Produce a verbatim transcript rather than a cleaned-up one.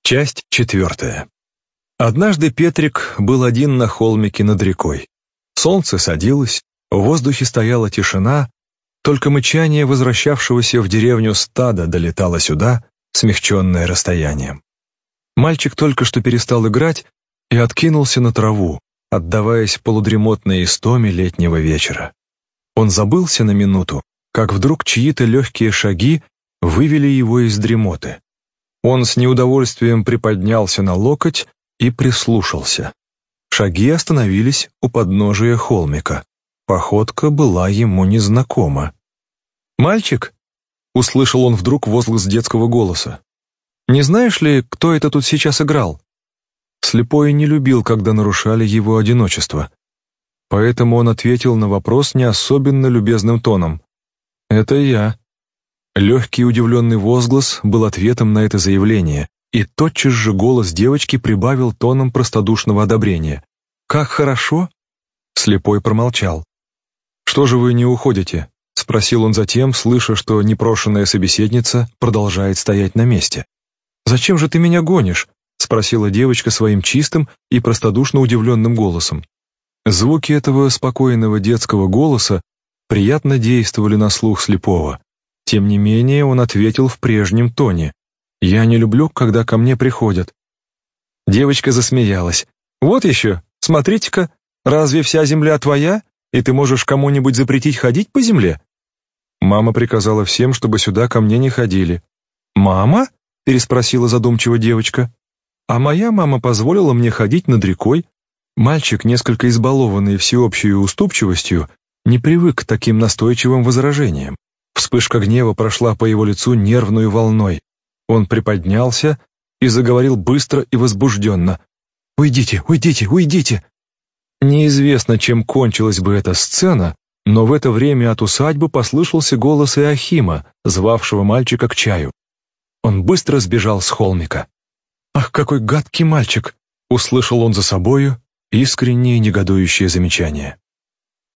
Часть четвертая. Однажды Петрик был один на холмике над рекой. Солнце садилось, в воздухе стояла тишина, только мычание возвращавшегося в деревню стада долетало сюда, смягченное расстоянием. Мальчик только что перестал играть и откинулся на траву, отдаваясь полудремотной истоме летнего вечера. Он забылся на минуту, как вдруг чьи-то легкие шаги вывели его из дремоты. Он с неудовольствием приподнялся на локоть и прислушался. Шаги остановились у подножия холмика. Походка была ему незнакома. «Мальчик!» — услышал он вдруг возглас детского голоса. «Не знаешь ли, кто это тут сейчас играл?» Слепой не любил, когда нарушали его одиночество. Поэтому он ответил на вопрос не особенно любезным тоном. «Это я». Легкий удивленный возглас был ответом на это заявление, и тотчас же голос девочки прибавил тоном простодушного одобрения. «Как хорошо!» Слепой промолчал. «Что же вы не уходите?» — спросил он затем, слыша, что непрошенная собеседница продолжает стоять на месте. «Зачем же ты меня гонишь?» — спросила девочка своим чистым и простодушно удивленным голосом. Звуки этого спокойного детского голоса приятно действовали на слух слепого. Тем не менее он ответил в прежнем тоне. «Я не люблю, когда ко мне приходят». Девочка засмеялась. «Вот еще, смотрите-ка, разве вся земля твоя, и ты можешь кому-нибудь запретить ходить по земле?» Мама приказала всем, чтобы сюда ко мне не ходили. «Мама?» — переспросила задумчиво девочка. «А моя мама позволила мне ходить над рекой». Мальчик, несколько избалованный всеобщей уступчивостью, не привык к таким настойчивым возражениям. Вспышка гнева прошла по его лицу нервной волной. Он приподнялся и заговорил быстро и возбужденно. «Уйдите, уйдите, уйдите!» Неизвестно, чем кончилась бы эта сцена, но в это время от усадьбы послышался голос Иохима, звавшего мальчика к чаю. Он быстро сбежал с холмика. «Ах, какой гадкий мальчик!» — услышал он за собою искреннее негодующее замечание.